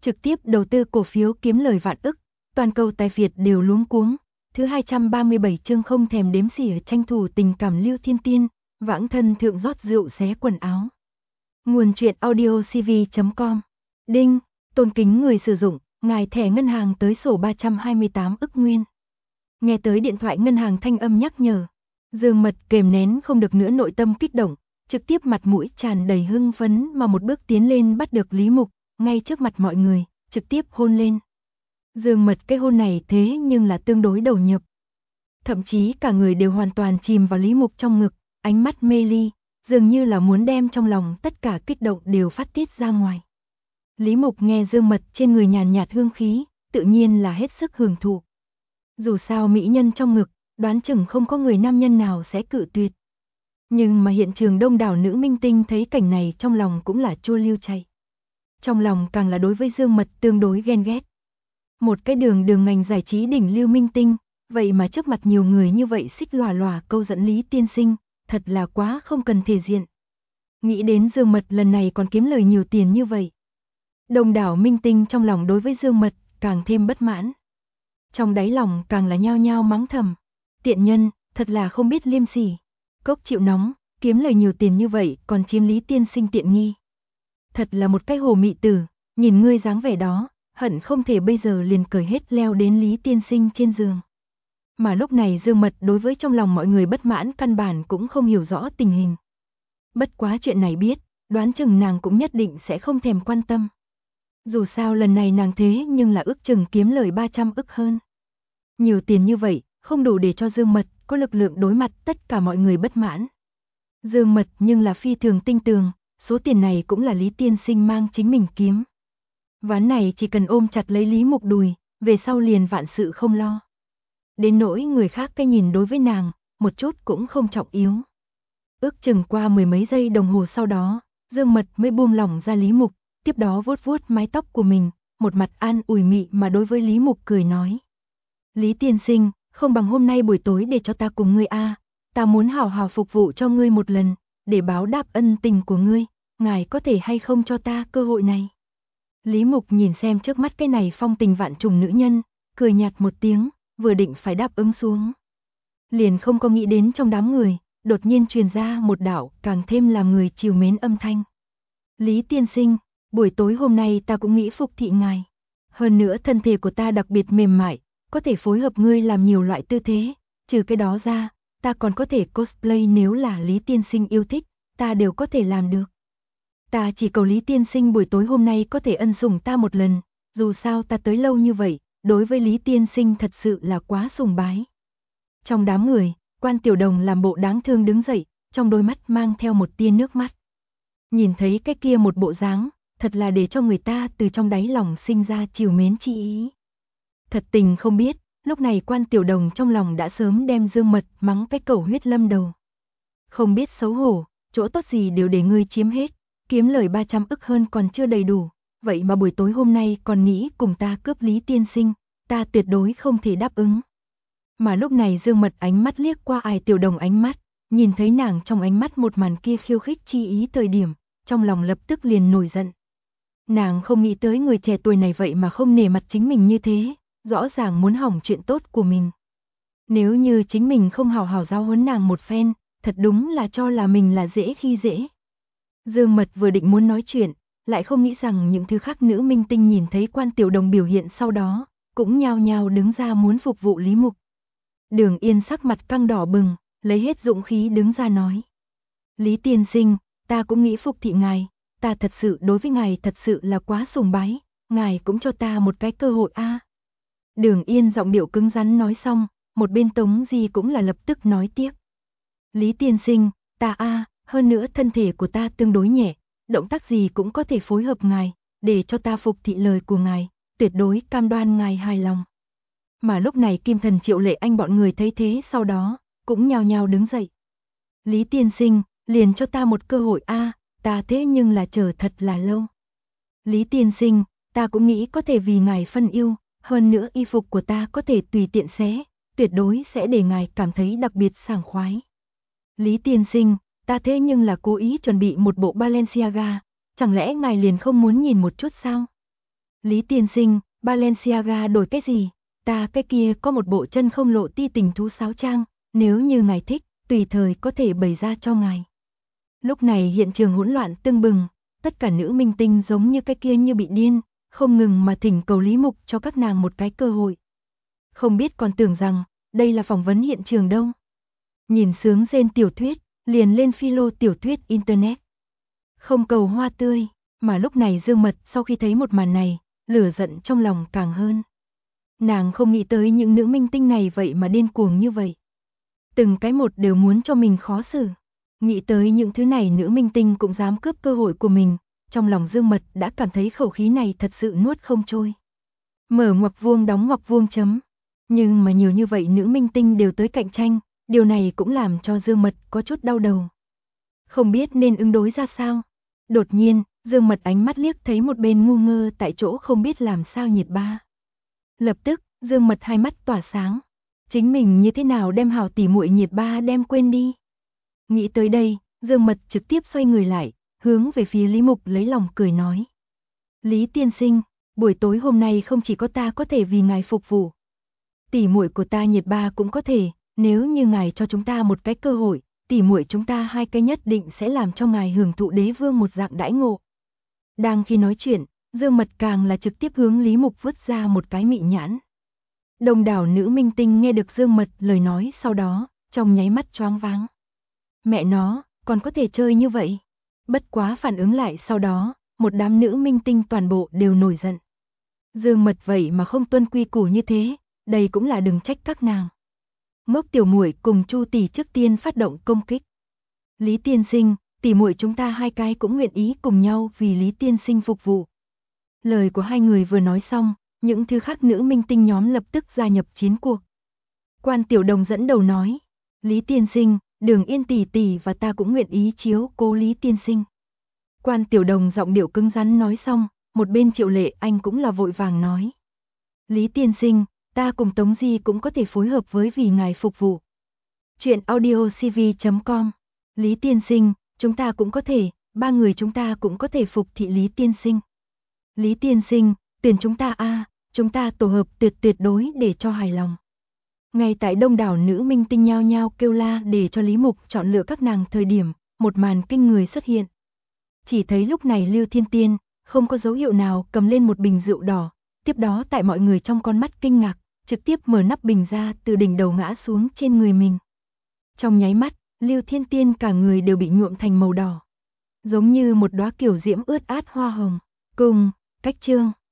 trực tiếp đầu tư cổ phiếu kiếm lời vạn ức, toàn cầu tài Việt đều luống cuống. Thứ 237 chương không thèm đếm xỉa tranh thủ tình cảm Lưu Thiên Tiên, vãng thân thượng rót rượu xé quần áo. Nguồn truyện audio cv.com. Đinh, tôn kính người sử dụng, ngài thẻ ngân hàng tới sổ 328 ức nguyên. Nghe tới điện thoại ngân hàng thanh âm nhắc nhở. Dương Mật kềm nén không được nữa nội tâm kích động, trực tiếp mặt mũi tràn đầy hưng phấn mà một bước tiến lên bắt được Lý Mục, ngay trước mặt mọi người, trực tiếp hôn lên. Dương Mật cái hôn này thế nhưng là tương đối đầu nhập. Thậm chí cả người đều hoàn toàn chìm vào Lý Mục trong ngực, ánh mắt mê ly, dường như là muốn đem trong lòng tất cả kích động đều phát tiết ra ngoài. Lý Mục nghe Dương Mật trên người nhàn nhạt hương khí, tự nhiên là hết sức hưởng thụ. Dù sao mỹ nhân trong ngực, đoán chừng không có người nam nhân nào sẽ cự tuyệt. Nhưng mà hiện trường đông đảo nữ minh tinh thấy cảnh này trong lòng cũng là chua lưu chay. Trong lòng càng là đối với Dương Mật tương đối ghen ghét. Một cái đường ngành giải trí đỉnh lưu minh tinh, vậy mà trước mặt nhiều người như vậy xích lòa lòa câu dẫn Lý tiên sinh, thật là quá không cần thể diện. Nghĩ đến Dương Mật lần này còn kiếm lời nhiều tiền như vậy. Đông đảo minh tinh trong lòng đối với Dương Mật càng thêm bất mãn. Trong đáy lòng càng là nhao nhao mắng thầm. Tiện nhân, thật là không biết liêm sỉ. Cốc chịu nóng, kiếm lời nhiều tiền như vậy còn chiếm Lý tiên sinh tiện nghi. Thật là một cái hồ mị tử, nhìn ngươi dáng vẻ đó, hận không thể bây giờ liền cởi hết leo đến Lý tiên sinh trên giường. Mà lúc này Dương Mật đối với trong lòng mọi người bất mãn căn bản cũng không hiểu rõ tình hình. Bất quá chuyện này biết, đoán chừng nàng cũng nhất định sẽ không thèm quan tâm. Dù sao lần này nàng thế nhưng là ước chừng kiếm lời 300 ức hơn. Nhiều tiền như vậy, không đủ để cho Dương Mật có lực lượng đối mặt tất cả mọi người bất mãn. Dương Mật nhưng là phi thường tinh tường, số tiền này cũng là Lý tiên sinh mang chính mình kiếm. Ván này chỉ cần ôm chặt lấy Lý Mục đùi, về sau liền vạn sự không lo. Đến nỗi người khác cái nhìn đối với nàng, một chút cũng không trọng yếu. Ước chừng qua mười mấy giây đồng hồ sau đó, Dương Mật mới buông lỏng ra Lý Mục, tiếp đó vuốt vuốt mái tóc của mình, một mặt an ủi mị mà đối với Lý Mục cười nói. Lý tiên sinh, không bằng hôm nay buổi tối để cho ta cùng ngươi ta muốn hảo hảo phục vụ cho ngươi một lần, để báo đáp ân tình của ngươi, ngài có thể hay không cho ta cơ hội này. Lý Mục nhìn xem trước mắt cái này phong tình vạn trùng nữ nhân, cười nhạt một tiếng, vừa định phải đáp ứng xuống. Liền không có nghĩ đến trong đám người, đột nhiên truyền ra một đạo càng thêm làm người trìu mến âm thanh. Lý tiên sinh, buổi tối hôm nay ta cũng nghĩ phục thị ngài. Hơn nữa thân thể của ta đặc biệt mềm mại, có thể phối hợp ngươi làm nhiều loại tư thế, trừ cái đó ra, ta còn có thể cosplay nếu là Lý tiên sinh yêu thích, ta đều có thể làm được. Ta chỉ cầu Lý tiên sinh buổi tối hôm nay có thể ân sủng ta một lần, dù sao ta tới lâu như vậy, đối với Lý tiên sinh thật sự là quá sùng bái. Trong đám người, Quan Tiểu Đồng làm bộ đáng thương đứng dậy, trong đôi mắt mang theo một tia nước mắt. Nhìn thấy cái kia một bộ dáng, thật là để cho người ta từ trong đáy lòng sinh ra trìu mến chi ý. Thật tình không biết, lúc này Quan Tiểu Đồng trong lòng đã sớm đem Dương Mật mắng cái cẩu huyết lâm đầu. Không biết xấu hổ, chỗ tốt gì đều để ngươi chiếm hết, kiếm lời 300 ức hơn còn chưa đầy đủ, vậy mà buổi tối hôm nay còn nghĩ cùng ta cướp Lý tiên sinh, ta tuyệt đối không thể đáp ứng. Mà lúc này Dương Mật ánh mắt liếc qua Ai Tiểu Đồng ánh mắt, nhìn thấy nàng trong ánh mắt một màn kia khiêu khích chi ý thời điểm, trong lòng lập tức liền nổi giận. Nàng không nghĩ tới người trẻ tuổi này vậy mà không nể mặt chính mình như thế, rõ ràng muốn hỏng chuyện tốt của mình. Nếu như chính mình không hào hào giáo huấn nàng một phen, thật đúng là cho là mình là dễ khi dễ. Dương Mật vừa định muốn nói chuyện, lại không nghĩ rằng những thứ khác nữ minh tinh nhìn thấy Quan Tiểu Đồng biểu hiện sau đó, cũng nhao nhao đứng ra muốn phục vụ Lý Mục. Đường Yên sắc mặt căng đỏ bừng, lấy hết dũng khí đứng ra nói. Lý tiên sinh, ta cũng nghĩ phục thị ngài, ta thật sự đối với ngài thật sự là quá sùng bái, ngài cũng cho ta một cái cơ hội Đường Yên giọng điệu cứng rắn nói xong, một bên Tống Di cũng là lập tức nói tiếp. Lý tiên sinh, ta hơn nữa thân thể của ta tương đối nhẹ, động tác gì cũng có thể phối hợp ngài, để cho ta phục thị lời của ngài, tuyệt đối cam đoan ngài hài lòng. Mà lúc này Kim Thần Triệu Lệ Anh bọn người thấy thế sau đó, cũng nhao nhao đứng dậy. Lý tiên sinh, liền cho ta một cơ hội ta thế nhưng là chờ thật là lâu. Lý tiên sinh, ta cũng nghĩ có thể vì ngài phân yêu, hơn nữa y phục của ta có thể tùy tiện xé, tuyệt đối sẽ để ngài cảm thấy đặc biệt sảng khoái. Lý tiên sinh, ta thế nhưng là cố ý chuẩn bị một bộ Balenciaga, chẳng lẽ ngài liền không muốn nhìn một chút sao? Lý tiên sinh, Balenciaga đổi cái gì? Ta cái kia có một bộ chân không lộ ti tình thú sáo trang, nếu như ngài thích, tùy thời có thể bày ra cho ngài. Lúc này hiện trường hỗn loạn tưng bừng, tất cả nữ minh tinh giống như cái kia như bị điên, không ngừng mà thỉnh cầu Lý Mục cho các nàng một cái cơ hội. Không biết còn tưởng rằng, đây là phỏng vấn hiện trường đâu. Nhìn sướng rên tiểu thuyết, liền lên philo tiểu thuyết Internet. Không cầu hoa tươi, mà lúc này Dương Mật sau khi thấy một màn này, lửa giận trong lòng càng hơn. Nàng không nghĩ tới những nữ minh tinh này vậy mà điên cuồng như vậy. Từng cái một đều muốn cho mình khó xử. Nghĩ tới những thứ này nữ minh tinh cũng dám cướp cơ hội của mình, trong lòng Dương Mật đã cảm thấy khẩu khí này thật sự nuốt không trôi. Mở ngoặc vuông đóng ngoặc vuông chấm. Nhưng mà nhiều như vậy nữ minh tinh đều tới cạnh tranh, điều này cũng làm cho Dương Mật có chút đau đầu. Không biết nên ứng đối ra sao. Đột nhiên, Dương Mật ánh mắt liếc thấy một bên ngu ngơ tại chỗ không biết làm sao Nhiệt Ba. Lập tức, Dương Mật hai mắt tỏa sáng. Chính mình như thế nào đem hào tỉ muội Nhiệt Ba đem quên đi. Nghĩ tới đây, Dương Mật trực tiếp xoay người lại, hướng về phía Lý Mục lấy lòng cười nói. Lý tiên sinh, buổi tối hôm nay không chỉ có ta có thể vì ngài phục vụ. Tỉ muội của ta Nhiệt Ba cũng có thể, nếu như ngài cho chúng ta một cái cơ hội, tỉ muội chúng ta hai cái nhất định sẽ làm cho ngài hưởng thụ đế vương một dạng đãi ngộ. Đang khi nói chuyện, Dương Mật càng là trực tiếp hướng Lý Mục vứt ra một cái mị nhãn. Đông đảo nữ minh tinh nghe được Dương Mật lời nói sau đó, trong nháy mắt choáng váng. Mẹ nó, còn có thể chơi như vậy. Bất quá phản ứng lại sau đó, một đám nữ minh tinh toàn bộ đều nổi giận. Dương Mật vậy mà không tuân quy củ như thế, đây cũng là đừng trách các nàng. Ngốc tiểu muội cùng Chu tỷ trước tiên phát động công kích. Lý tiên sinh, tỷ muội chúng ta hai cái cũng nguyện ý cùng nhau vì Lý tiên sinh phục vụ. Lời của hai người vừa nói xong, những thứ khác nữ minh tinh nhóm lập tức gia nhập chiến cuộc. Quan Tiểu Đồng dẫn đầu nói, Lý tiên sinh, Đường Yên tỷ tỷ và ta cũng nguyện ý chiếu cố Lý tiên sinh. Quan Tiểu Đồng giọng điệu cứng rắn nói xong, một bên Triệu Lệ Anh cũng là vội vàng nói. Lý tiên sinh, ta cùng Tống Di cũng có thể phối hợp với vì ngài phục vụ. Chuyện audiocv.com. Lý tiên sinh, chúng ta cũng có thể, ba người chúng ta cũng có thể phục thị Lý tiên sinh. Lý tiên sinh, tuyển chúng ta chúng ta tổ hợp tuyệt đối để cho hài lòng. Ngay tại đông đảo nữ minh tinh nhao nhao kêu la để cho Lý Mục chọn lựa các nàng thời điểm, một màn kinh người xuất hiện. Chỉ thấy lúc này Lưu Thiên Tiên, không có dấu hiệu nào cầm lên một bình rượu đỏ, tiếp đó tại mọi người trong con mắt kinh ngạc, trực tiếp mở nắp bình ra từ đỉnh đầu ngã xuống trên người mình. Trong nháy mắt, Lưu Thiên Tiên cả người đều bị nhuộm thành màu đỏ. Giống như một đóa kiểu diễm ướt át hoa hồng. Cùng, cách chương.